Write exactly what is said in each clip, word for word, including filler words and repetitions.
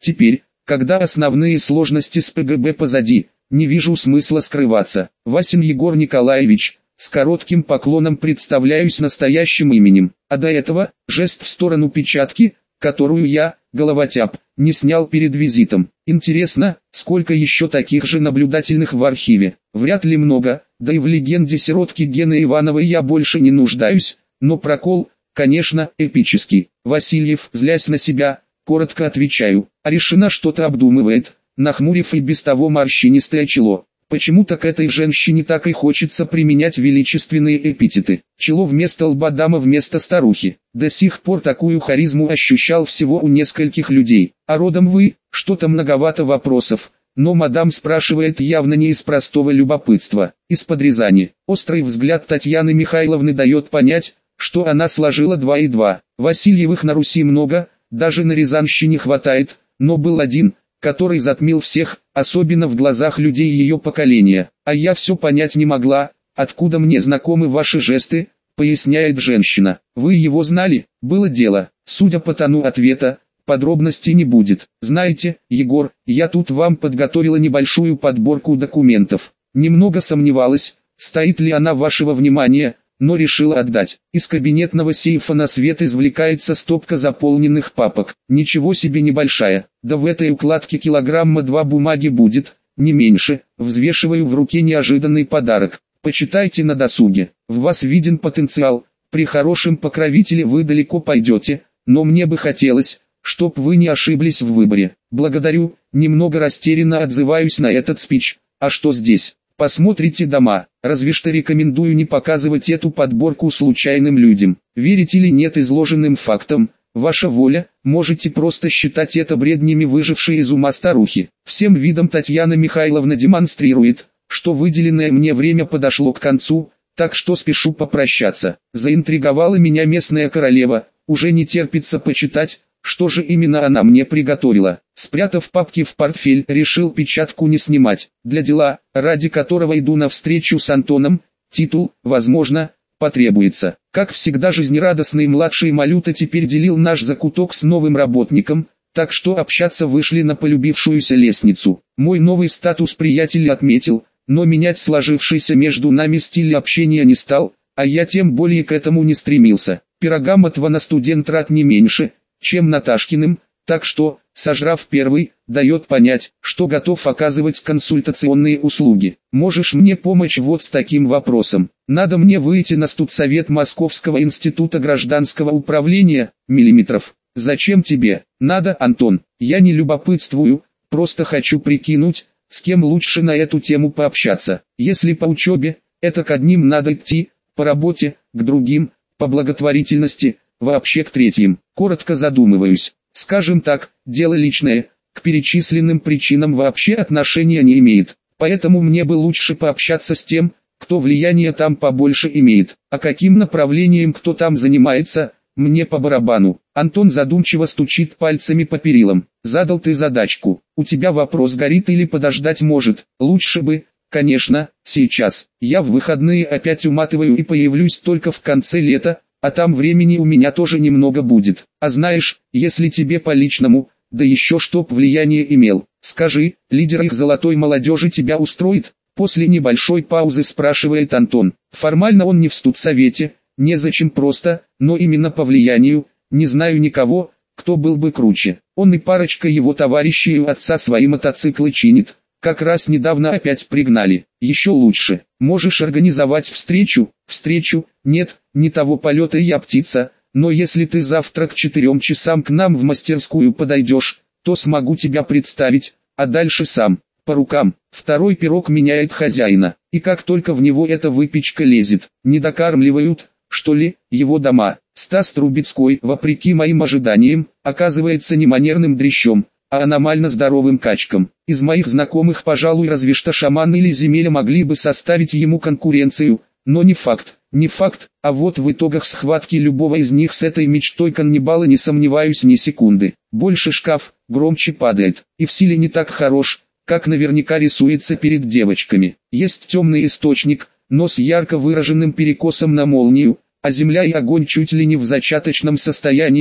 Теперь, когда основные сложности с ПГБ позади, не вижу смысла скрываться. Васин Егор Николаевич, с коротким поклоном представляюсь настоящим именем, а до этого, жест в сторону печатки, которую я, головотяп, не снял перед визитом. Интересно, сколько еще таких же наблюдательных в архиве? Вряд ли много, да и в легенде сиротки Гены Ивановой я больше не нуждаюсь, но прокол, конечно, эпический. Васильев, злясь на себя, коротко отвечаю, а решена что-то обдумывает, нахмурив и без того морщинистое чело. Почему-то к этой женщине так и хочется применять величественные эпитеты. Чело вместо лба, дама вместо старухи. До сих пор такую харизму ощущал всего у нескольких людей. А родом вы, что-то многовато вопросов. Но мадам спрашивает явно не из простого любопытства, из-под Рязани. Острый взгляд Татьяны Михайловны дает понять, что она сложила два и два. Васильевых на Руси много, даже на Рязанщине хватает, но был один, который затмил всех, особенно в глазах людей ее поколения. А я все понять не могла, откуда мне знакомы ваши жесты, поясняет женщина. Вы его знали? Было дело. Судя по тону ответа, подробностей не будет. Знаете, Егор, я тут вам подготовила небольшую подборку документов. Немного сомневалась, стоит ли она вашего внимания, но решила отдать. Из кабинетного сейфа на свет извлекается стопка заполненных папок. Ничего себе небольшая, да в этой укладке килограмма два бумаги будет, не меньше. Взвешиваю в руке неожиданный подарок. Почитайте на досуге. В вас виден потенциал, при хорошем покровителе вы далеко пойдете, но мне бы хотелось, чтоб вы не ошиблись в выборе. Благодарю, немного растерянно отзываюсь на этот спич. А что здесь? Посмотрите дома, разве что рекомендую не показывать эту подборку случайным людям. Верите или нет изложенным фактам, ваша воля, можете просто считать это бреднями выжившей из ума старухи. Всем видом Татьяна Михайловна демонстрирует, что выделенное мне время подошло к концу, так что спешу попрощаться. Заинтриговала меня местная королева, уже не терпится почитать, что же именно она мне приготовила. Спрятав папки в портфель, решил печатку не снимать. Для дела, ради которого иду на встречу с Антоном, титул, возможно, потребуется. Как всегда, жизнерадостный младший Малюта теперь делил наш закуток с новым работником, так что общаться вышли на полюбившуюся лестницу. Мой новый статус приятель отметил, но менять сложившийся между нами стиль общения не стал, а я тем более к этому не стремился. Пирогам от Вана студент рад не меньше, чем Наташкиным, так что, сожрав первый, дает понять, что готов оказывать консультационные услуги. Можешь мне помочь вот с таким вопросом. Надо мне выйти на студсовет Московского института гражданского управления, миллиметров. Зачем тебе? Надо, Антон. Я не любопытствую, просто хочу прикинуть, с кем лучше на эту тему пообщаться. Если по учебе, это к одним надо идти, по работе, к другим, по благотворительности, вообще к третьим. Коротко задумываюсь. Скажем так, дело личное, к перечисленным причинам вообще отношения не имеет. Поэтому мне бы лучше пообщаться с тем, кто влияние там побольше имеет. А каким направлением кто там занимается, мне по барабану. Антон задумчиво стучит пальцами по перилам. Задал ты задачку. У тебя вопрос горит или подождать может? Лучше бы, конечно, сейчас. Я в выходные опять уматываю и появлюсь только в конце лета. А там времени у меня тоже немного будет. А знаешь, если тебе по личному, да еще чтоб влияние имел, скажи, лидер их золотой молодежи тебя устроит? После небольшой паузы спрашивает Антон. Формально он не в студсовете, незачем просто, но именно по влиянию, не знаю никого, кто был бы круче. Он и парочка его товарищей у отца свои мотоциклы чинит. Как раз недавно опять пригнали. Еще лучше. Можешь организовать встречу? Встречу? Нет, не того полета я птица, но если ты завтра к четырем часам к нам в мастерскую подойдешь, то смогу тебя представить, а дальше сам, по рукам. Второй пирог меняет хозяина, и как только в него эта выпечка лезет, не докармливают, что ли, его дома. Стас Трубецкой, вопреки моим ожиданиям, оказывается не манерным дрящом, а аномально здоровым качком. Из моих знакомых, пожалуй, разве что Шаман или Земеля могли бы составить ему конкуренцию, но не факт, не факт, а вот в итогах схватки любого из них с этой мечтой каннибала не сомневаюсь ни секунды. Больше шкаф, громче падает, и в силе не так хорош, как наверняка рисуется перед девочками. Есть темный источник, но с ярко выраженным перекосом на молнию, а земля и огонь чуть ли не в зачаточном состоянии,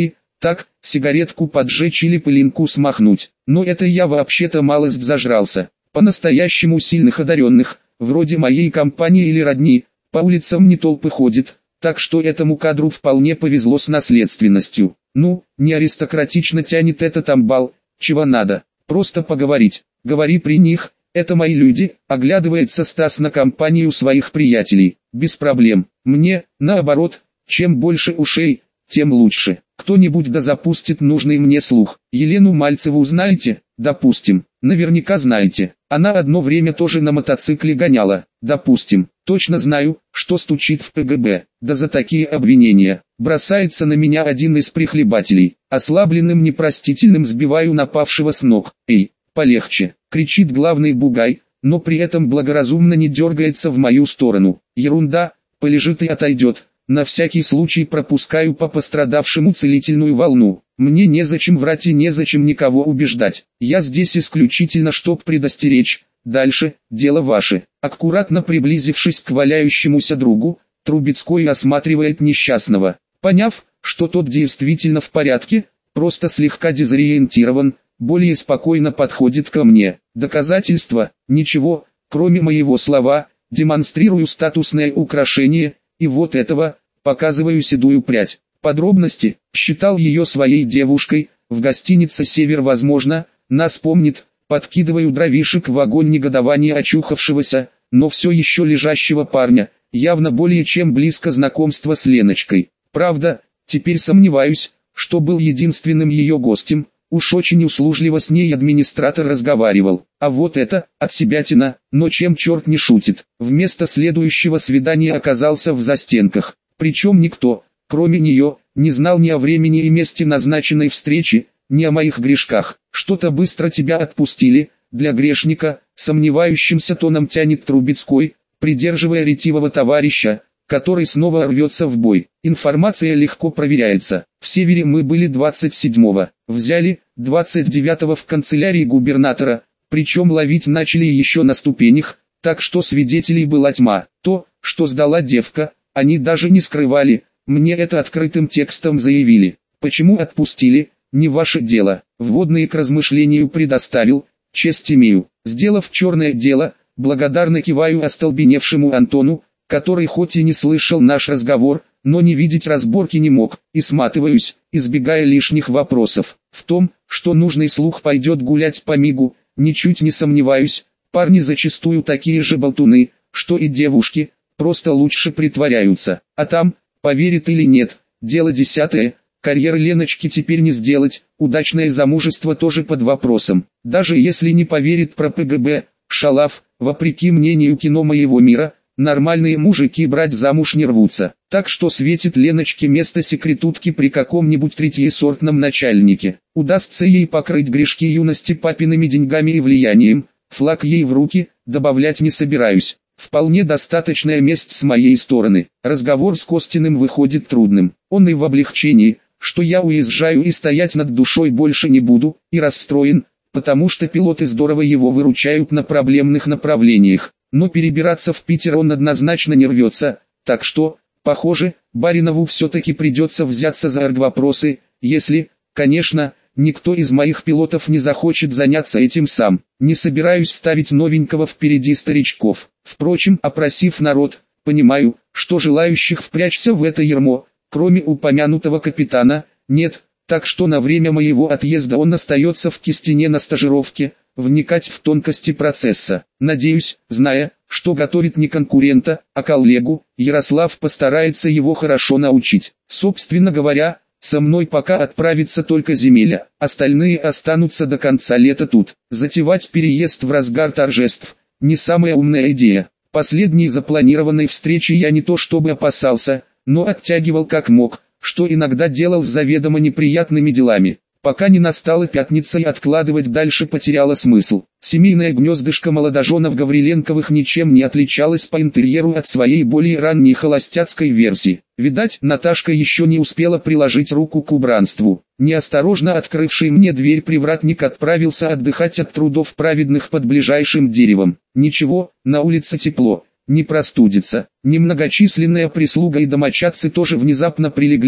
Так, сигаретку поджечь или пылинку смахнуть. Но это я вообще-то малость зажрался. По-настоящему сильных одаренных, вроде моей компании или родни, по улицам не толпы ходит, так что этому кадру вполне повезло с наследственностью. Ну, не аристократично тянет этот амбал, чего надо, просто поговорить. Говори при них, это мои люди, оглядывается Стас на компанию своих приятелей. Без проблем, мне, наоборот, чем больше ушей, тем лучше. Кто-нибудь да запустит нужный мне слух. Елену Мальцеву знаете? Допустим. Наверняка знаете. Она одно время тоже на мотоцикле гоняла. Допустим. Точно знаю, что стучит в КГБ. Да за такие обвинения. Бросается на меня один из прихлебателей. Ослабленным непростительным сбиваю напавшего с ног. Эй, полегче. Кричит главный бугай, но при этом благоразумно не дергается в мою сторону. Ерунда, полежит и отойдет. На всякий случай пропускаю по пострадавшему целительную волну. Мне незачем врать и незачем никого убеждать. Я здесь исключительно чтоб предостеречь. Дальше, дело ваше. Аккуратно приблизившись к валяющемуся другу, Трубецкой осматривает несчастного. Поняв, что тот действительно в порядке, просто слегка дезориентирован, более спокойно подходит ко мне. Доказательства? Ничего, кроме моего слова, демонстрирую статусное украшение. И вот этого, показываю седую прядь. Подробности, считал ее своей девушкой, в гостинице «Север» возможно, нас помнит, подкидываю дровишек в огонь негодования очухавшегося, но все еще лежащего парня, явно более чем близко знакомство с Леночкой. Правда, теперь сомневаюсь, что был единственным ее гостем, уж очень услужливо с ней администратор разговаривал. А вот это, отсебятина, но чем черт не шутит. Вместо следующего свидания оказался в застенках. Причем никто, кроме нее, не знал ни о времени и месте назначенной встречи, ни о моих грешках. Что-то быстро тебя отпустили, для грешника, сомневающимся тоном тянет Трубецкой, придерживая ретивого товарища, который снова рвется в бой. Информация легко проверяется. В Севере мы были двадцать седьмого, взяли, двадцать девятого в канцелярии губернатора, причем ловить начали еще на ступенях, так что свидетелей была тьма. То, что сдала девка, они даже не скрывали, мне это открытым текстом заявили. Почему отпустили, не ваше дело. Вводные к размышлению предоставил, честь имею. Сделав черное дело, благодарно киваю остолбеневшему Антону, который хоть и не слышал наш разговор, но не видеть разборки не мог, и сматываюсь, избегая лишних вопросов. В том, что нужный слух пойдет гулять по мигу, ничуть не сомневаюсь, парни зачастую такие же болтуны, что и девушки, просто лучше притворяются. А там, поверит или нет, дело десятое, карьеры Леночки теперь не сделать, удачное замужество тоже под вопросом. Даже если не поверит про ПГБ, шалав, вопреки мнению кино моего мира, нормальные мужики брать замуж не рвутся, так что светит Леночке место секретутки при каком-нибудь третьесортном начальнике. Удастся ей покрыть грешки юности папиными деньгами и влиянием, флаг ей в руки, добавлять не собираюсь. Вполне достаточная месть с моей стороны. Разговор с Костиным выходит трудным. Он и в облегчении, что я уезжаю и стоять над душой больше не буду, и расстроен, потому что пилоты здорово его выручают на проблемных направлениях. Но перебираться в Питер он однозначно не рвется, так что, похоже, Баринову все-таки придется взяться за оргвопросы, если, конечно, никто из моих пилотов не захочет заняться этим сам. Не собираюсь ставить новенького впереди старичков. Впрочем, опросив народ, понимаю, что желающих впрячься в это ярмо, кроме упомянутого капитана, нет, так что на время моего отъезда он остается в Кистине на стажировке, вникать в тонкости процесса. Надеюсь, зная, что готовит не конкурента, а коллегу, Ярослав постарается его хорошо научить. Собственно говоря, со мной пока отправится только Земеля, остальные останутся до конца лета тут. Затевать переезд в разгар торжеств – не самая умная идея. Последней запланированной встречи я не то чтобы опасался, но оттягивал как мог, что иногда делал с заведомо неприятными делами. Пока не настала пятница и откладывать дальше потеряло смысл. Семейное гнездышко молодоженов Гавриленковых ничем не отличалось по интерьеру от своей более ранней холостяцкой версии. Видать, Наташка еще не успела приложить руку к убранству. Неосторожно открывший мне дверь привратник отправился отдыхать от трудов праведных под ближайшим деревом. Ничего, на улице тепло, не простудится. Немногочисленная прислуга и домочадцы тоже внезапно прилегли,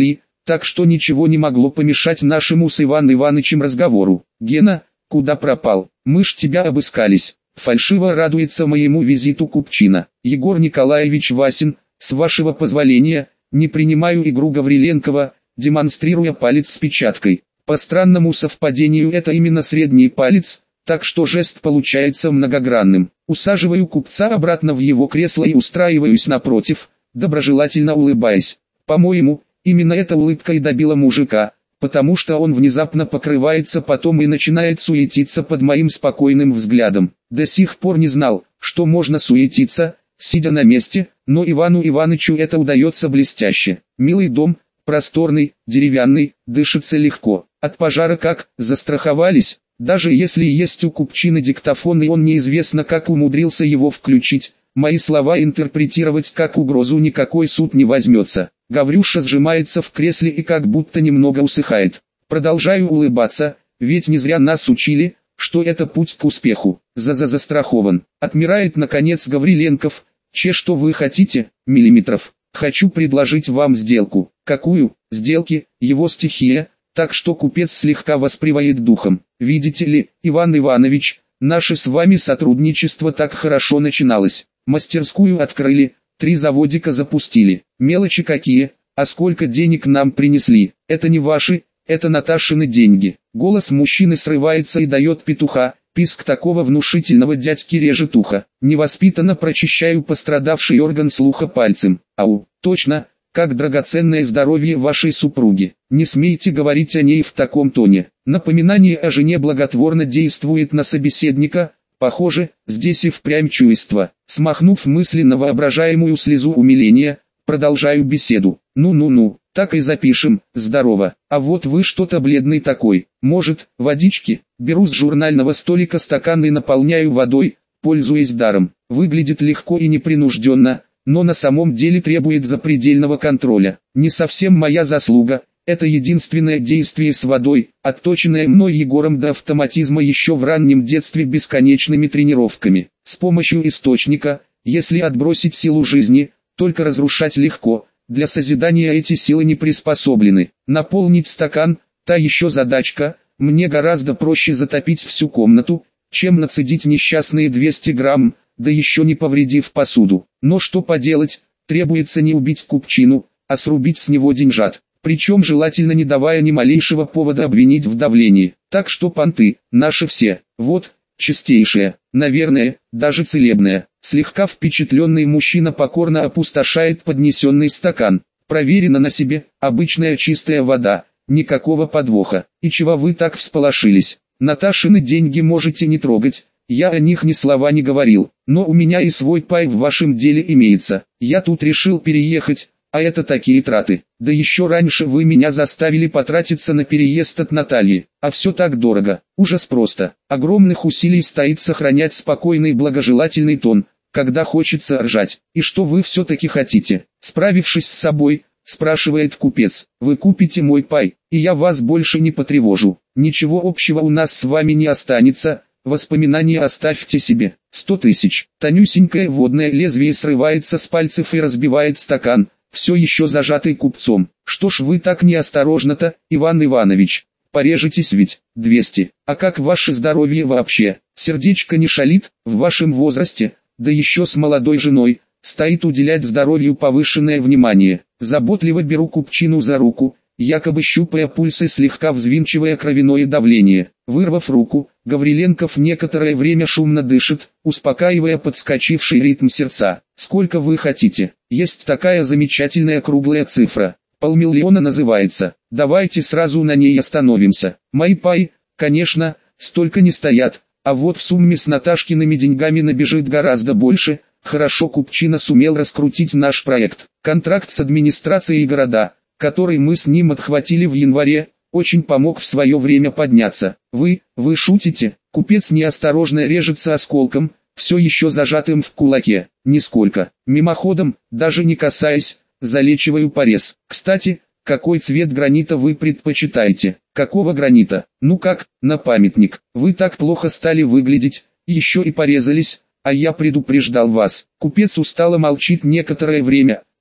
так что ничего не могло помешать нашему с Иван Иванычем разговору. «Гена, куда пропал? Мы ж тебя обыскались». Фальшиво радуется моему визиту Купчина. «Егор Николаевич Васин, с вашего позволения, не принимаю игру Гавриленкова», демонстрируя палец с печаткой. По странному совпадению это именно средний палец, так что жест получается многогранным. Усаживаю купца обратно в его кресло и устраиваюсь напротив, доброжелательно улыбаясь. По-моему, именно эта улыбка и добила мужика, потому что он внезапно покрывается потом и начинает суетиться под моим спокойным взглядом. До сих пор не знал, что можно суетиться, сидя на месте, но Ивану Иванычу это удается блестяще. Милый дом, просторный, деревянный, дышится легко. От пожара как застраховались, даже если есть у Купчины диктофон и он неизвестно как умудрился его включить, мои слова интерпретировать как угрозу никакой суд не возьмется. Гаврюша сжимается в кресле и как будто немного усыхает. Продолжаю улыбаться, ведь не зря нас учили, что это путь к успеху. За-за застрахован. Отмирает наконец Гавриленков. Че, что вы хотите, миллиметров? Хочу предложить вам сделку. Какую? Сделки, его стихия, так что купец слегка воспревает духом. Видите ли, Иван Иванович, наше с вами сотрудничество так хорошо начиналось. Мастерскую открыли, три заводика запустили. Мелочи какие, а сколько денег нам принесли. Это не ваши, это Наташины деньги. Голос мужчины срывается и дает петуха. Писк такого внушительного дядьки режет ухо. Невоспитанно прочищаю пострадавший орган слуха пальцем. Ау, точно, как драгоценное здоровье вашей супруги. Не смейте говорить о ней в таком тоне. Напоминание о жене благотворно действует на собеседника. Похоже, здесь и впрямь чувство. Смахнув мысленно воображаемую слезу умиления, продолжаю беседу. Ну-ну-ну, так и запишем. Здорово. А вот вы что-то бледный такой. Может, водички? Беру с журнального столика стакан и наполняю водой, пользуясь даром. Выглядит легко и непринужденно, но на самом деле требует запредельного контроля. Не совсем моя заслуга. Это единственное действие с водой, отточенное мной Егором до автоматизма еще в раннем детстве бесконечными тренировками. С помощью источника, если отбросить силу жизни, только разрушать легко. Для созидания эти силы не приспособлены. Наполнить стакан – та еще задачка. Мне гораздо проще затопить всю комнату, чем нацедить несчастные двести грамм, да еще не повредив посуду. Но что поделать, требуется не убить Купчину, а срубить с него деньжат. Причем желательно не давая ни малейшего повода обвинить в давлении. Так что понты, наши все, вот, чистейшая, наверное, даже целебная. Слегка впечатленный мужчина покорно опустошает поднесенный стакан. Проверено на себе, обычная чистая вода, никакого подвоха. И чего вы так всполошились? Наташины деньги можете не трогать, я о них ни слова не говорил, но у меня и свой пай в вашем деле имеется. Я тут решил переехать, а это такие траты. Да еще раньше вы меня заставили потратиться на переезд от Натальи, а все так дорого. Ужас просто. Огромных усилий стоит сохранять спокойный и благожелательный тон, когда хочется ржать. И что вы все-таки хотите? Справившись с собой, спрашивает купец. Вы купите мой пай, и я вас больше не потревожу. Ничего общего у нас с вами не останется. Воспоминания оставьте себе. Сто тысяч. Тонюсенькое водное лезвие срывается с пальцев и разбивает стакан, все еще зажатый купцом. Что ж вы так неосторожно-то, Иван Иванович? Порежетесь ведь. двести. А как ваше здоровье вообще? Сердечко не шалит, в вашем возрасте, да еще с молодой женой, стоит уделять здоровью повышенное внимание. Заботливо беру Купчину за руку, якобы щупая пульс и слегка взвинчивая кровяное давление. Вырвав руку, Гавриленков некоторое время шумно дышит, успокаивая подскочивший ритм сердца. Сколько вы хотите? Есть такая замечательная круглая цифра. Полмиллиона называется. Давайте сразу на ней остановимся. Мои пай, конечно, столько не стоят, а вот в сумме с Наташкиными деньгами набежит гораздо больше. Хорошо Купчина сумел раскрутить наш проект. Контракт с администрацией города, который мы с ним отхватили в январе, очень помог в свое время подняться. Вы, вы шутите? Купец неосторожно режется осколком, все еще зажатым в кулаке. Нисколько. Мимоходом, даже не касаясь, залечиваю порез. Кстати, какой цвет гранита вы предпочитаете? Какого гранита? Ну как, на памятник. Вы так плохо стали выглядеть, еще и порезались, а я предупреждал вас. Купец устало молчит некоторое время,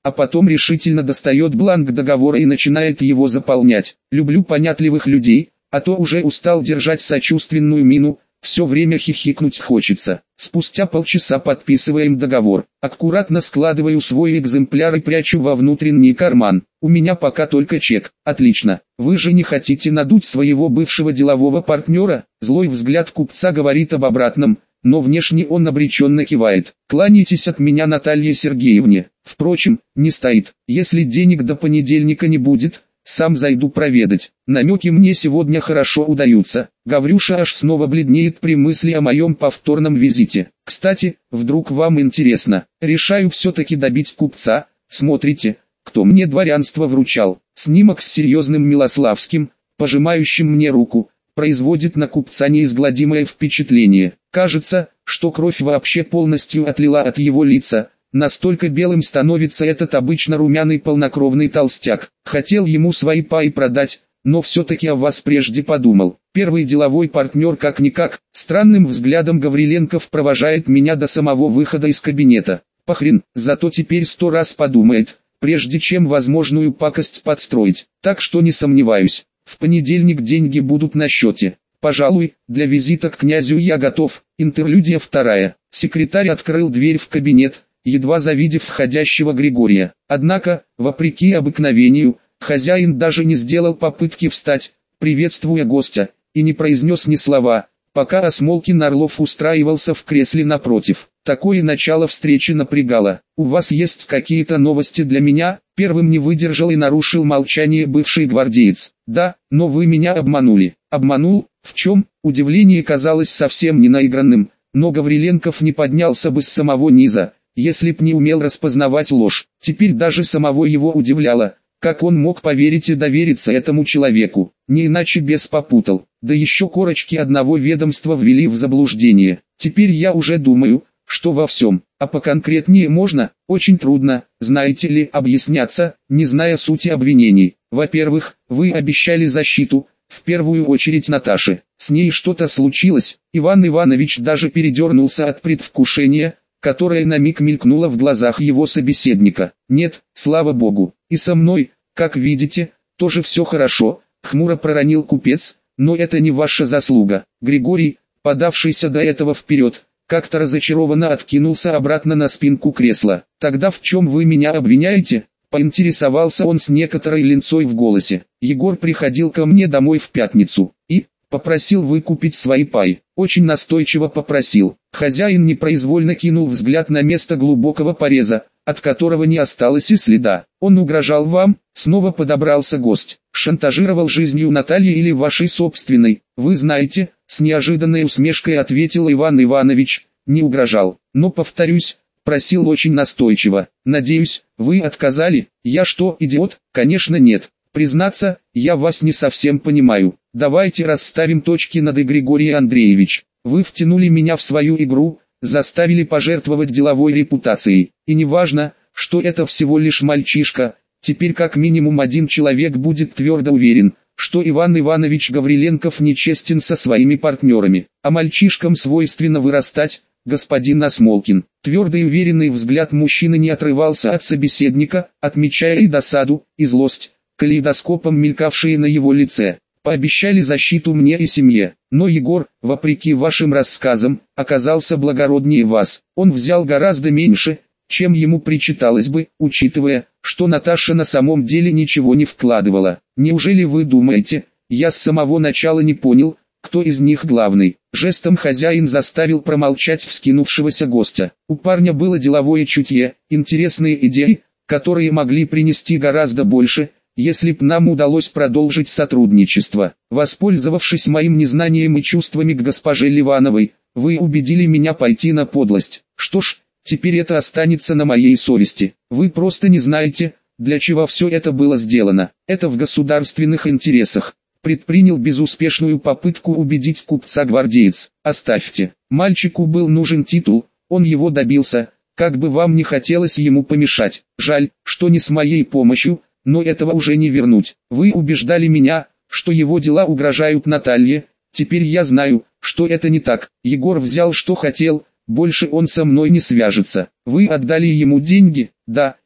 а потом решительно достает бланк договора и начинает его заполнять. Люблю понятливых людей, а то уже устал держать сочувственную мину, все время хихикнуть хочется. Спустя полчаса подписываем договор. Аккуратно складываю свой экземпляр и прячу во внутренний карман. У меня пока только чек. Отлично. Вы же не хотите надуть своего бывшего делового партнера? Злой взгляд купца говорит об обратном, но внешне он обреченно кивает. Кланяйтесь от меня Наталье Сергеевне. Впрочем, не стоит. Если денег до понедельника не будет, сам зайду проведать. Намеки мне сегодня хорошо удаются. Гаврюша аж снова бледнеет при мысли о моем повторном визите. Кстати, вдруг вам интересно, решаю все-таки добить купца. Смотрите, кто мне дворянство вручал. Снимок с серьезным Милославским, пожимающим мне руку, производит на купца неизгладимое впечатление. Кажется, что кровь вообще полностью отлила от его лица. Настолько белым становится этот обычно румяный полнокровный толстяк. Хотел ему свои паи продать, но все-таки о вас прежде подумал. Первый деловой партнер как-никак. Странным взглядом Гавриленков провожает меня до самого выхода из кабинета. Похрен, зато теперь сто раз подумает, прежде чем возможную пакость подстроить. Так что не сомневаюсь, в понедельник деньги будут на счете. Пожалуй, для визита к князю я готов. Интерлюдия вторая. Секретарь открыл дверь в кабинет, едва завидев входящего Григория. Однако, вопреки обыкновению, хозяин даже не сделал попытки встать, приветствуя гостя, и не произнес ни слова, пока Осмолкин Орлов устраивался в кресле напротив. Такое начало встречи напрягало. «У вас есть какие-то новости для меня?» Первым не выдержал и нарушил молчание бывший гвардеец. «Да, но вы меня обманули». «Обманул? В чем?» Удивление казалось совсем не наигранным, но Гавриленков не поднялся бы с самого низа, если б не умел распознавать ложь. Теперь даже самого его удивляло, как он мог поверить и довериться этому человеку. Не иначе бес попутал. Да еще корочки одного ведомства ввели в заблуждение. Теперь я уже думаю, что во всем, а поконкретнее можно, очень трудно, знаете ли, объясняться, не зная сути обвинений. Во-первых, вы обещали защиту, в первую очередь Наташе. С ней что-то случилось. Иван Иванович даже передернулся от предвкушения, которое на миг мелькнуло в глазах его собеседника. Нет, слава богу, и со мной, как видите, тоже все хорошо, хмуро проронил купец, но это не ваша заслуга. Григорий, подавшийся до этого вперед, как-то разочарованно откинулся обратно на спинку кресла. «Тогда в чем вы меня обвиняете?» Поинтересовался он с некоторой линцой в голосе. «Егор приходил ко мне домой в пятницу и попросил выкупить свои паи. Очень настойчиво попросил». Хозяин непроизвольно кинул взгляд на место глубокого пореза, от которого не осталось и следа. «Он угрожал вам?» Снова подобрался гость. «Шантажировал жизнью Натальи или вашей собственной?» «Вы знаете», с неожиданной усмешкой ответил Иван Иванович, «не угрожал, но, повторюсь, просил очень настойчиво. Надеюсь, вы отказали?» «Я что, идиот?» «Конечно нет. Признаться, я вас не совсем понимаю. Давайте расставим точки над «и», Григорий Андреевич. Вы втянули меня в свою игру, заставили пожертвовать деловой репутацией. И неважно, что это всего лишь мальчишка, теперь как минимум один человек будет твердо уверен, что Иван Иванович Гавриленков нечестен со своими партнерами. А мальчишкам свойственно вырастать, господин Осмолкин». Твердый и уверенный взгляд мужчины не отрывался от собеседника, отмечая и досаду, и злость, калейдоскопом мелькавшие на его лице. «Пообещали защиту мне и семье, но Егор, вопреки вашим рассказам, оказался благороднее вас. Он взял гораздо меньше, чем ему причиталось бы, учитывая, что Наташа на самом деле ничего не вкладывала. Неужели вы думаете, я с самого начала не понял, кто из них главный?» Жестом хозяин заставил промолчать вскинувшегося гостя. У парня было деловое чутье, интересные идеи, которые могли принести гораздо больше, если б нам удалось продолжить сотрудничество. Воспользовавшись моим незнанием и чувствами к госпоже Ливановой, вы убедили меня пойти на подлость. Что ж, теперь это останется на моей совести. Вы просто не знаете, для чего все это было сделано. Это в государственных интересах. Предпринял безуспешную попытку убедить купца гвардеец. Оставьте. Мальчику был нужен титул, он его добился, как бы вам не хотелось ему помешать. Жаль, что не с моей помощью, но этого уже не вернуть. Вы убеждали меня, что его дела угрожают Наталье, теперь я знаю, что это не так. Егор взял что хотел, больше он со мной не свяжется. Вы отдали ему деньги? Да,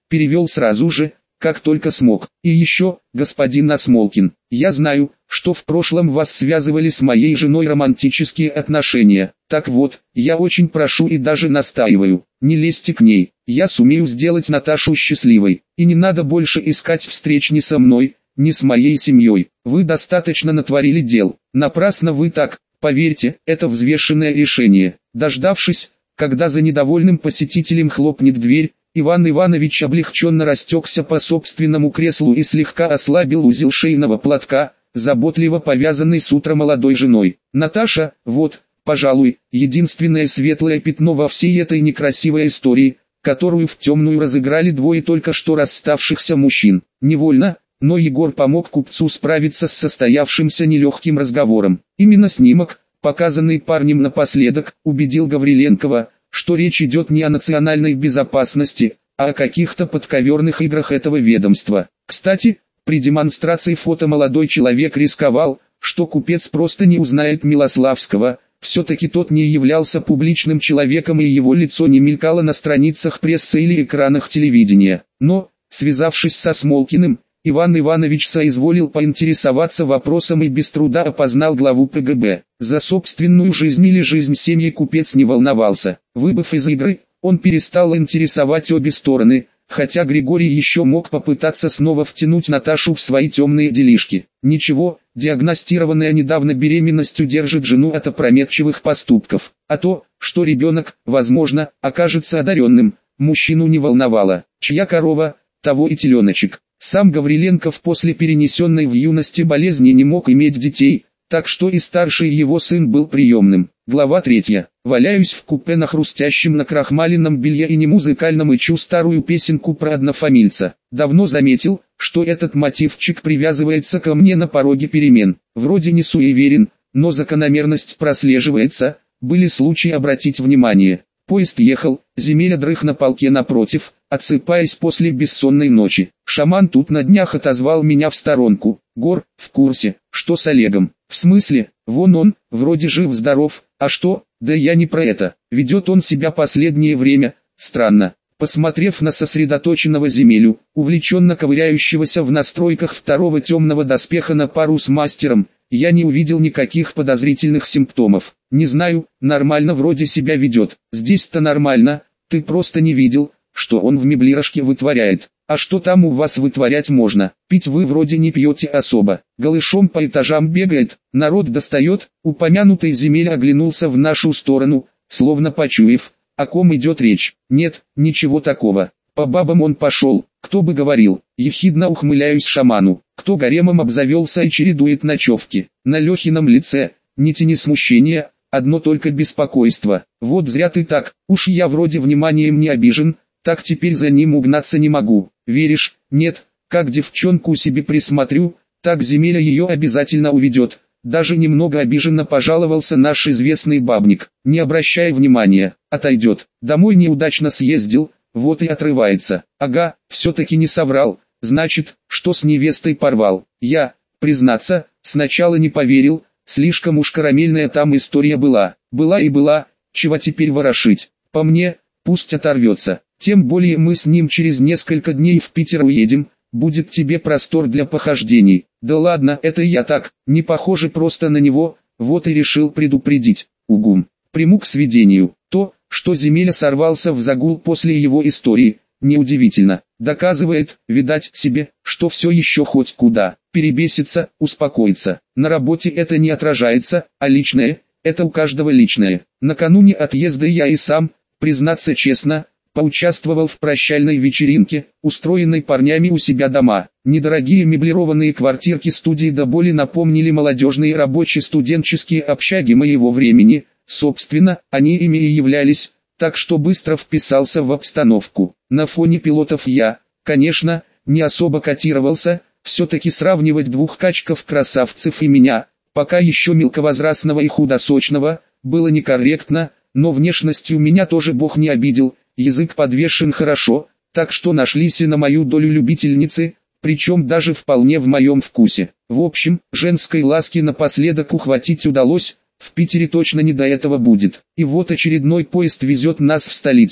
перевел сразу же, как только смог. И еще, господин Осмолкин, я знаю, что в прошлом вас связывали с моей женой романтические отношения. Так вот, я очень прошу и даже настаиваю, не лезьте к ней. Я сумею сделать Наташу счастливой. И не надо больше искать встреч ни со мной, ни с моей семьей. Вы достаточно натворили дел. Напрасно вы так, поверьте, это взвешенное решение. Дождавшись, когда за недовольным посетителем хлопнет дверь, Иван Иванович облегченно растекся по собственному креслу и слегка ослабил узел шейного платка, заботливо повязанный с утра молодой женой. Наташа, вот, пожалуй, единственное светлое пятно во всей этой некрасивой истории, которую в темную разыграли двое только что расставшихся мужчин. Невольно, но Егор помог купцу справиться с состоявшимся нелегким разговором. Именно снимок, показанный парнем напоследок, убедил Гавриленкова, что речь идет не о национальной безопасности, а о каких-то подковерных играх этого ведомства. Кстати, при демонстрации фото молодой человек рисковал, что купец просто не узнает Милославского, все-таки тот не являлся публичным человеком и его лицо не мелькало на страницах прессы или экранах телевидения. Но, связавшись со Смолкиным, Иван Иванович соизволил поинтересоваться вопросом и без труда опознал главу ПГБ. За собственную жизнь или жизнь семьи купец не волновался. Выбыв из игры, он перестал интересовать обе стороны, хотя Григорий еще мог попытаться снова втянуть Наташу в свои темные делишки. Ничего, диагностированная недавно беременность удержит жену от опрометчивых поступков. А то, что ребенок, возможно, окажется одаренным, мужчину не волновало. Чья корова, того и теленочек. Сам Гавриленков после перенесенной в юности болезни не мог иметь детей, так что и старший его сын был приемным. Глава третья. Валяюсь в купе на хрустящем накрахмаленном белье и не музыкальном ичу старую песенку про однофамильца. Давно заметил, что этот мотивчик привязывается ко мне на пороге перемен. Вроде не суеверен, но закономерность прослеживается, были случаи обратить внимание. Поезд ехал, Земеля дрых на полке напротив, отсыпаясь после бессонной ночи. Шаман тут на днях отозвал меня в сторонку. Гор, в курсе, что с Олегом? В смысле, вон он, вроде жив-здоров, а что? Да я не про это. Ведет он себя последнее время, странно. Посмотрев на сосредоточенного Земелю, увлеченно ковыряющегося в настройках второго темного доспеха на пару с мастером, я не увидел никаких подозрительных симптомов. Не знаю, нормально вроде себя ведет. Здесь-то нормально, ты просто не видел, что он в меблирашке вытворяет. А что там у вас вытворять можно? Пить вы вроде не пьете особо. Голышом по этажам бегает, народ достает. Упомянутый Земель оглянулся в нашу сторону, словно почуяв, о ком идет речь. Нет, ничего такого. По бабам он пошел, кто бы говорил. Ехидно ухмыляюсь шаману. Кто гаремом обзавелся и чередует ночевки. На Лехином лице, ни тени смущения, одно только беспокойство. Вот зря ты так, уж я вроде вниманием не обижен, так теперь за ним угнаться не могу. Веришь? Нет, как девчонку себе присмотрю, так Земеля ее обязательно уведет. Даже немного обиженно пожаловался наш известный бабник. Не обращай внимания, отойдет. Домой неудачно съездил, вот и отрывается. Ага, все-таки не соврал. Значит, что с невестой порвал. Я, признаться, сначала не поверил, слишком уж карамельная там история была. Была и была, чего теперь ворошить. По мне, пусть оторвется. Тем более мы с ним через несколько дней в Питер уедем, будет тебе простор для похождений. Да ладно, это я так, не похоже просто на него, вот и решил предупредить. Угум. Приму к сведению. То, что Земеля сорвался в загул после его истории, неудивительно. Доказывает, видать, себе, что все еще хоть куда. Перебесится, успокоится. На работе это не отражается, а личное, это у каждого личное. Накануне отъезда я и сам, признаться честно, поучаствовал в прощальной вечеринке, устроенной парнями у себя дома. Недорогие меблированные квартирки студии до боли напомнили молодежные рабочие студенческие общаги моего времени, собственно, они ими и являлись, так что быстро вписался в обстановку. На фоне пилотов я, конечно, не особо котировался, все-таки сравнивать двух качков-красавцев и меня, пока еще мелковозрастного и худосочного, было некорректно, но внешностью меня тоже Бог не обидел, язык подвешен хорошо, так что нашлись и на мою долю любительницы, причем даже вполне в моем вкусе. В общем, женской ласки напоследок ухватить удалось, в Питере точно не до этого будет. И вот очередной поезд везет нас в столицу.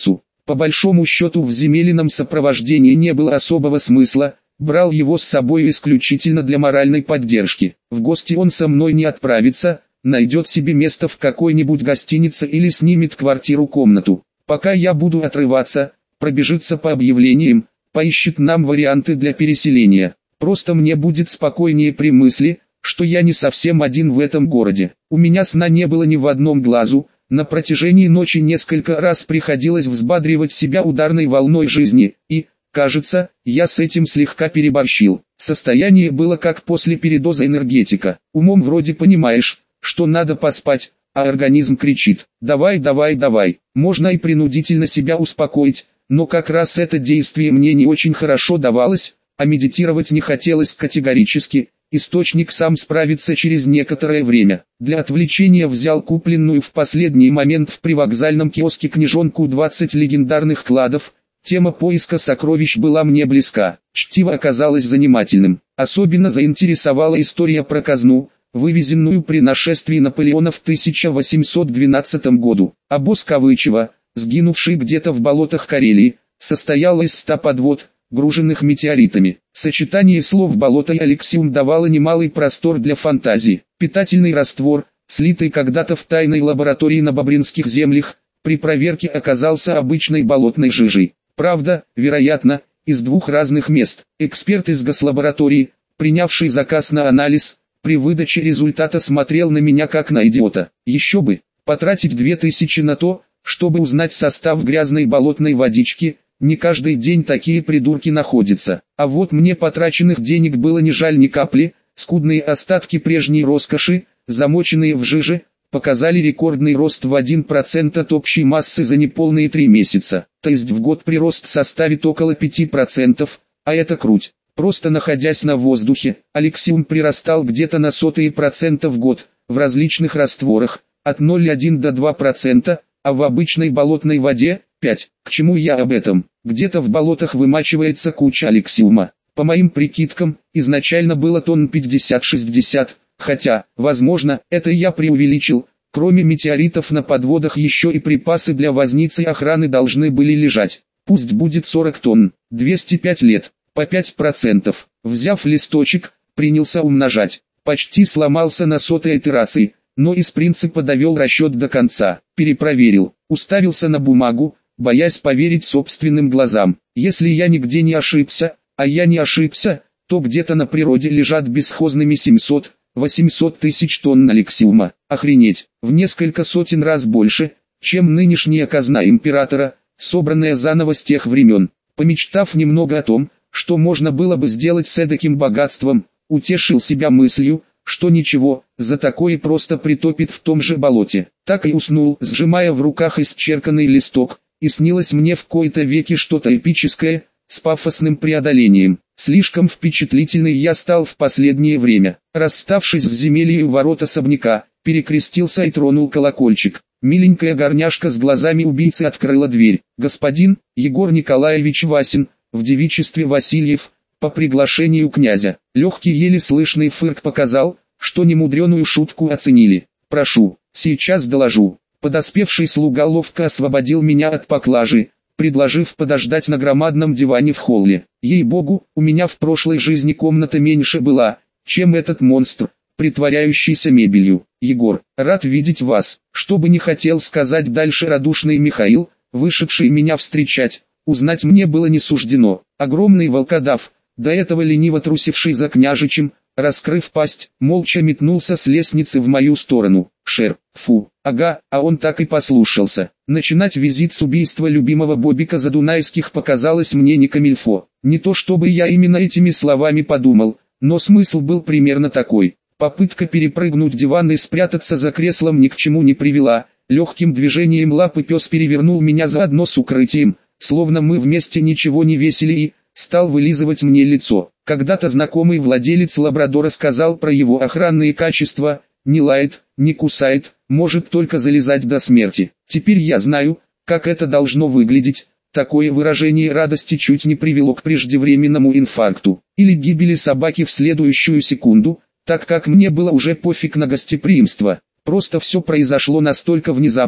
По большому счету в Земелином сопровождении не было особого смысла, брал его с собой исключительно для моральной поддержки. В гости он со мной не отправится, найдет себе место в какой-нибудь гостинице или снимет квартиру-комнату. Пока я буду отрываться, пробежится по объявлениям, поищет нам варианты для переселения. Просто мне будет спокойнее при мысли, что я не совсем один в этом городе. У меня сна не было ни в одном глазу, на протяжении ночи несколько раз приходилось взбадривать себя ударной волной жизни, и, кажется, я с этим слегка переборщил. Состояние было как после передоза энергетика. Умом вроде понимаешь, что надо поспать, а организм кричит: «Давай, давай, давай». Можно и принудительно себя успокоить, но как раз это действие мне не очень хорошо давалось, а медитировать не хотелось категорически. Источник сам справится через некоторое время. Для отвлечения взял купленную в последний момент в привокзальном киоске книжонку «двадцать легендарных кладов». Тема поиска сокровищ была мне близка. Чтиво оказалось занимательным. Особенно заинтересовала история про казну, вывезенную при нашествии Наполеона в тысяча восемьсот двенадцатом году. Обоз Ковычева, сгинувший где-то в болотах Карелии, состоял из ста подвод, груженных метеоритами. Сочетание слов «болото» и «алексиум» давало немалый простор для фантазии. Питательный раствор, слитый когда-то в тайной лаборатории на Бобринских землях, при проверке оказался обычной болотной жижей. Правда, вероятно, из двух разных мест. Эксперт из гослаборатории, принявший заказ на анализ, при выдаче результата смотрел на меня как на идиота. Еще бы, потратить две тысячи на то, чтобы узнать состав грязной болотной водички. Не каждый день такие придурки находятся. А вот мне потраченных денег было не жаль ни капли. Скудные остатки прежней роскоши, замоченные в жиже, показали рекордный рост в один процент от общей массы за неполные три месяца. То есть в год прирост составит около пяти процентов, а это круть. Просто находясь на воздухе, алексиум прирастал где-то на сотые процента в год, в различных растворах, от ноль целых одной десятых до двух процентов, а в обычной болотной воде – пять. К чему я об этом? Где-то в болотах вымачивается куча алексиума. По моим прикидкам, изначально было тонн пятьдесят-шестьдесят, хотя, возможно, это я преувеличил. Кроме метеоритов на подводах еще и припасы для возницы и охраны должны были лежать. Пусть будет сорок тонн, двести пять лет, по пять процентов. Взяв листочек, принялся умножать. Почти сломался на сотой итерации, но из принципа довел расчет до конца. Перепроверил, уставился на бумагу, боясь поверить собственным глазам. Если я нигде не ошибся, а я не ошибся, то где-то на природе лежат бесхозными семьсот-восемьсот тысяч тонн алексиума. Охренеть, в несколько сотен раз больше, чем нынешняя казна императора, собранная заново с тех времен. Помечтав немного о том, что можно было бы сделать с эдаким богатством, утешил себя мыслью, что ничего, за такое просто притопит в том же болоте. Так и уснул, сжимая в руках исчерканный листок, и снилось мне в кои-то веки что-то эпическое, с пафосным преодолением. Слишком впечатлительный я стал в последнее время. Расставшись с земельей у ворот особняка, перекрестился и тронул колокольчик. Миленькая горняшка с глазами убийцы открыла дверь. «Господин, Егор Николаевич Васин, в девичестве Васильев, по приглашению князя». Легкий еле слышный фырк показал, что немудреную шутку оценили. «Прошу, сейчас доложу». Подоспевший слуга ловко освободил меня от поклажи, предложив подождать на громадном диване в холле. Ей-богу, у меня в прошлой жизни комната меньше была, чем этот монстр, притворяющийся мебелью. «Егор, рад видеть вас», что бы не хотел сказать дальше радушный Михаил, вышедший меня встречать, узнать мне было не суждено. Огромный волкодав, до этого лениво трусивший за княжичем, раскрыв пасть, молча метнулся с лестницы в мою сторону. Шер, фу, ага, а он так и послушался. Начинать визит с убийства любимого Бобика Задунайских показалось мне не камильфо. Не то чтобы я именно этими словами подумал, но смысл был примерно такой. Попытка перепрыгнуть диван и спрятаться за креслом ни к чему не привела. Легким движением лапы пес перевернул меня заодно с укрытием, словно мы вместе ничего не весили, и стал вылизывать мне лицо. Когда-то знакомый владелец лабрадора сказал про его охранные качества: не лает, не кусает, может только залезать до смерти. Теперь я знаю, как это должно выглядеть. Такое выражение радости чуть не привело к преждевременному инфаркту или гибели собаки в следующую секунду, так как мне было уже пофиг на гостеприимство. Просто все произошло настолько внезапно,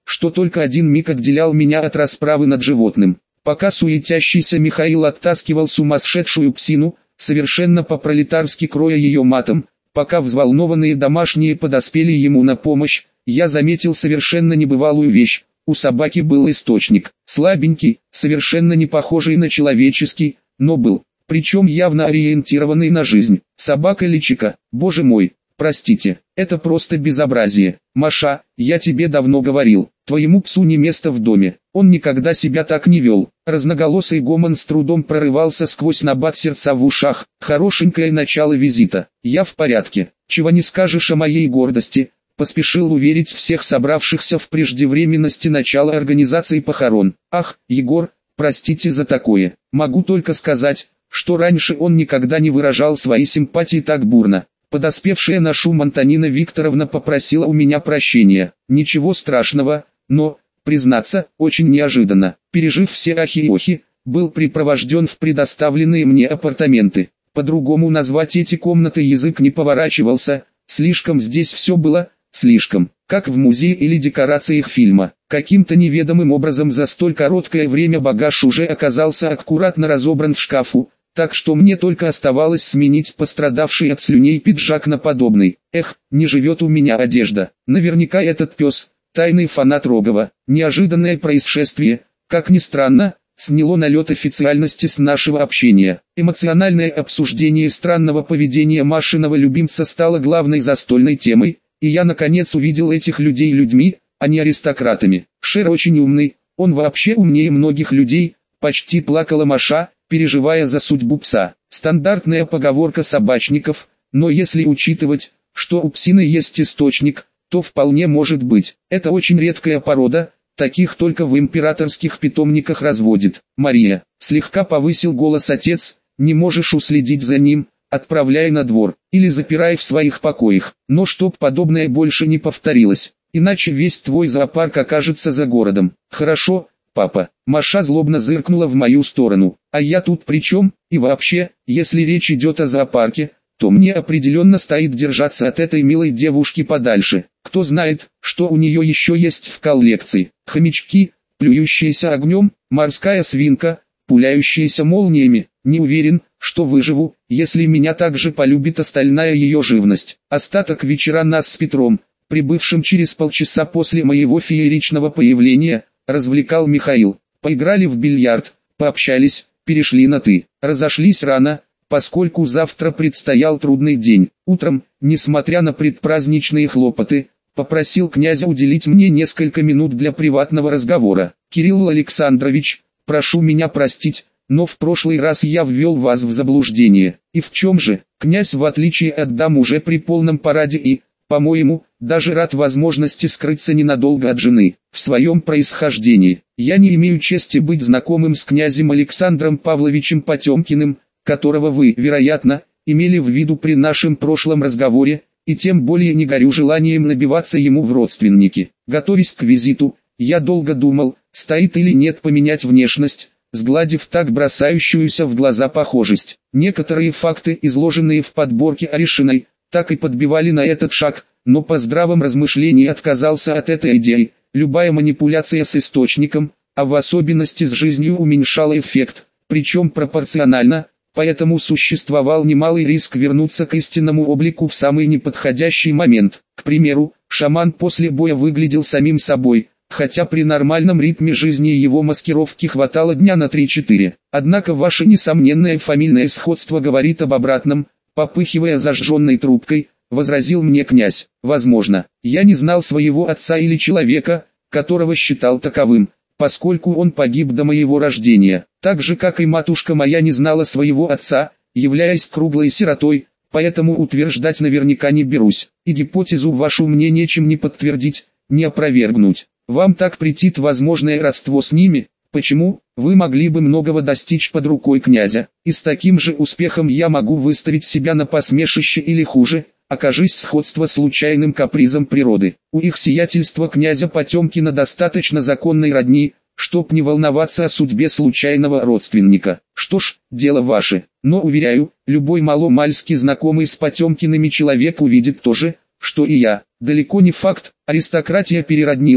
что только один миг отделял меня от расправы над животным. Пока суетящийся Михаил оттаскивал сумасшедшую псину, совершенно по-пролетарски кроя ее матом, пока взволнованные домашние подоспели ему на помощь, я заметил совершенно небывалую вещь. У собаки был источник, слабенький, совершенно не похожий на человеческий, но был, причем явно ориентированный на жизнь. Собака личика, боже мой, простите, это просто безобразие. Маша, я тебе давно говорил, твоему псу не место в доме, он никогда себя так не вел. Разноголосый гомон с трудом прорывался сквозь набат сердца в ушах. Хорошенькое начало визита, я в порядке, чего не скажешь о моей гордости. Поспешил уверить всех собравшихся в преждевременности начала организации похорон. Ах, Егор, простите за такое. Могу только сказать, что раньше он никогда не выражал свои симпатии так бурно. Подоспевшая на шум Антонина Викторовна попросила у меня прощения. Ничего страшного, но, признаться, очень неожиданно. Пережив все ахи и охи, был припровожден в предоставленные мне апартаменты. По-другому назвать эти комнаты язык не поворачивался, слишком здесь все было. Слишком, как в музее или декорациях фильма. Каким-то неведомым образом за столь короткое время багаж уже оказался аккуратно разобран в шкафу, так что мне только оставалось сменить пострадавший от слюней пиджак на подобный. Эх, не живет у меня одежда. Наверняка этот пес, тайный фанат Рогова. Неожиданное происшествие, как ни странно, сняло налет официальности с нашего общения. Эмоциональное обсуждение странного поведения Машиного любимца стало главной застольной темой. И я наконец увидел этих людей людьми, а не аристократами. Шер очень умный, он вообще умнее многих людей, почти плакала Маша, переживая за судьбу пса. Стандартная поговорка собачников, но если учитывать, что у псины есть источник, то вполне может быть. Это очень редкая порода, таких только в императорских питомниках разводит. Мария, слегка повысил голос отец, не можешь уследить за ним? Отправляй на двор, или запирай в своих покоях, но чтоб подобное больше не повторилось, иначе весь твой зоопарк окажется за городом. Хорошо, папа. Маша злобно зыркнула в мою сторону, а я тут при чем? И вообще, если речь идет о зоопарке, то мне определенно стоит держаться от этой милой девушки подальше. Кто знает, что у нее еще есть в коллекции. Хомячки, плюющиеся огнем, морская свинка, пуляющиеся молниями. Не уверен, что выживу, если меня также полюбит остальная ее живность. Остаток вечера нас с Петром, прибывшим через полчаса после моего фееричного появления, развлекал Михаил. Поиграли в бильярд, пообщались, перешли на «ты». Разошлись рано, поскольку завтра предстоял трудный день. Утром, несмотря на предпраздничные хлопоты, попросил князя уделить мне несколько минут для приватного разговора. «Кирилл Александрович, прошу меня простить, но в прошлый раз я ввел вас в заблуждение. И в чем же? Князь, в отличие от дам, уже при полном параде и, по-моему, даже рад возможности скрыться ненадолго от жены. В своем происхождении я не имею чести быть знакомым с князем Александром Павловичем Потемкиным, которого вы, вероятно, имели в виду при нашем прошлом разговоре, и тем более не горю желанием набиваться ему в родственники. Готовясь к визиту, я долго думал, стоит или нет поменять внешность, сгладив так бросающуюся в глаза похожесть. Некоторые факты, изложенные в подборке Орешиной, так и подбивали на этот шаг, но по здравом размышлении отказался от этой идеи. Любая манипуляция с источником, а в особенности с жизнью, уменьшала эффект, причем пропорционально, поэтому существовал немалый риск вернуться к истинному облику в самый неподходящий момент. К примеру, шаман после боя выглядел самим собой, хотя при нормальном ритме жизни его маскировки хватало дня на три-четыре. Однако ваше несомненное фамильное сходство говорит об обратном. Попыхивая зажженной трубкой, возразил мне князь. Возможно, я не знал своего отца или человека, которого считал таковым, поскольку он погиб до моего рождения, так же как и матушка моя не знала своего отца, являясь круглой сиротой, поэтому утверждать наверняка не берусь, и гипотезу вашу мне нечем не подтвердить, не опровергнуть. Вам так претит возможное родство с ними? Почему? Вы могли бы многого достичь под рукой князя, и с таким же успехом я могу выставить себя на посмешище или хуже, окажись сходство случайным капризом природы. У их сиятельства князя Потемкина достаточно законной родни, чтоб не волноваться о судьбе случайного родственника. Что ж, дело ваше, но уверяю, любой маломальски знакомый с Потемкиными человек увидит то же, что и я. Далеко не факт, аристократия перероднилась,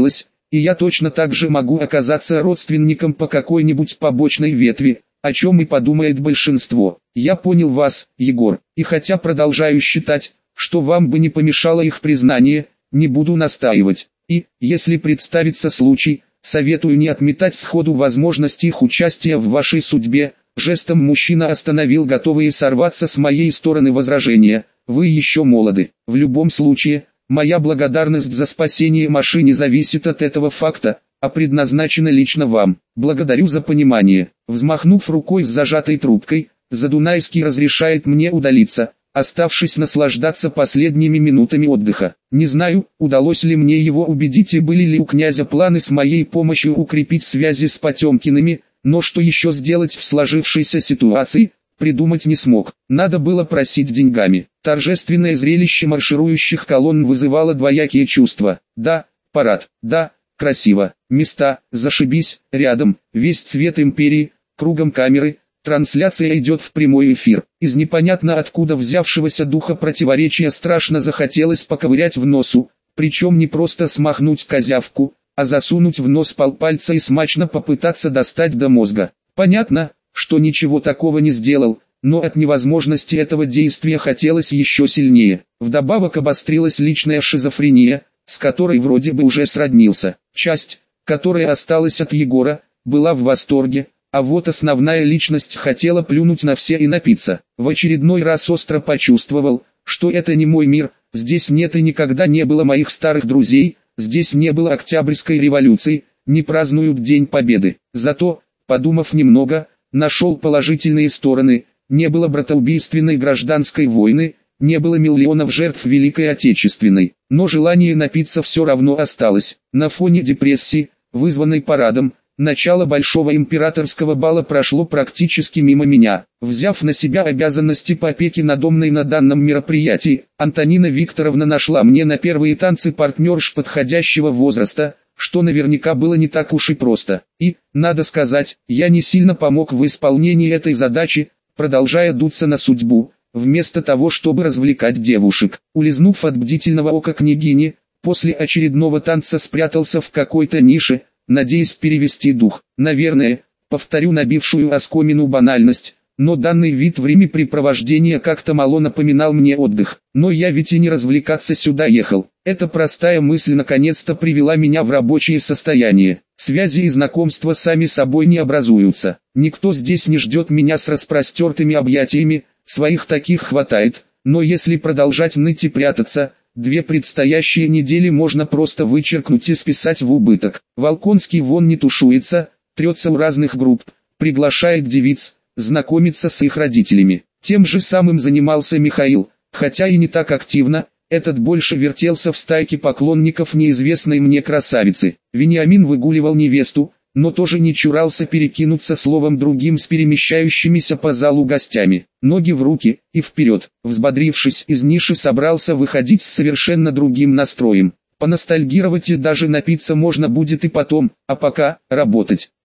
и я точно так же могу оказаться родственником по какой-нибудь побочной ветви, о чем и подумает большинство. Я понял вас, Егор, и хотя продолжаю считать, что вам бы не помешало их признание, не буду настаивать. И, если представится случай, советую не отметать сходу возможность их участия в вашей судьбе. Жестом мужчина остановил готовые сорваться с моей стороны возражения. Вы еще молоды. В любом случае, моя благодарность за спасение машины зависит от этого факта, а предназначена лично вам. Благодарю за понимание. Взмахнув рукой с зажатой трубкой, Задунайский разрешает мне удалиться, оставшись наслаждаться последними минутами отдыха. Не знаю, удалось ли мне его убедить и были ли у князя планы с моей помощью укрепить связи с Потемкиными, но что еще сделать в сложившейся ситуации, придумать не смог. Надо было просить деньгами. Торжественное зрелище марширующих колонн вызывало двоякие чувства. Да, парад, да, красиво. Места, зашибись, рядом, весь цвет империи, кругом камеры. Трансляция идет в прямой эфир. Из непонятно откуда взявшегося духа противоречия страшно захотелось поковырять в носу, причем не просто смахнуть козявку, а засунуть в нос полпальца и смачно попытаться достать до мозга. Понятно, что ничего такого не сделал, но от невозможности этого действия хотелось еще сильнее. Вдобавок обострилась личная шизофрения, с которой вроде бы уже сроднился. Часть, которая осталась от Егора, была в восторге, а вот основная личность хотела плюнуть на все и напиться. В очередной раз остро почувствовал, что это не мой мир, здесь нет и никогда не было моих старых друзей, здесь не было Октябрьской революции, не празднуют День Победы. Зато, подумав немного, нашел положительные стороны, не было братоубийственной гражданской войны, не было миллионов жертв Великой Отечественной, но желание напиться все равно осталось. На фоне депрессии, вызванной парадом, начало Большого императорского бала прошло практически мимо меня. Взяв на себя обязанности по опеке надомной на данном мероприятии, Антонина Викторовна нашла мне на первые танцы партнерш подходящего возраста, что наверняка было не так уж и просто. И, надо сказать, я не сильно помог в исполнении этой задачи, продолжая дуться на судьбу, вместо того чтобы развлекать девушек. Улизнув от бдительного ока княгини, после очередного танца спрятался в какой-то нише, надеясь перевести дух. Наверное, повторю набившую оскомину банальность, но данный вид времяпрепровождения как-то мало напоминал мне отдых. Но я ведь и не развлекаться сюда ехал. Эта простая мысль наконец-то привела меня в рабочее состояние. Связи и знакомства сами собой не образуются. Никто здесь не ждет меня с распростертыми объятиями, своих таких хватает, но если продолжать ныть и прятаться, две предстоящие недели можно просто вычеркнуть и списать в убыток. Волконский вон не тушуется, трется у разных групп, приглашает девиц, знакомиться с их родителями. Тем же самым занимался Михаил, хотя и не так активно, этот больше вертелся в стайке поклонников неизвестной мне красавицы. Вениамин выгуливал невесту, но тоже не чурался перекинуться словом другим с перемещающимися по залу гостями. Ноги в руки и вперед, взбодрившись из ниши, собрался выходить с совершенно другим настроем. Поностальгировать и даже напиться можно будет и потом, а пока работать.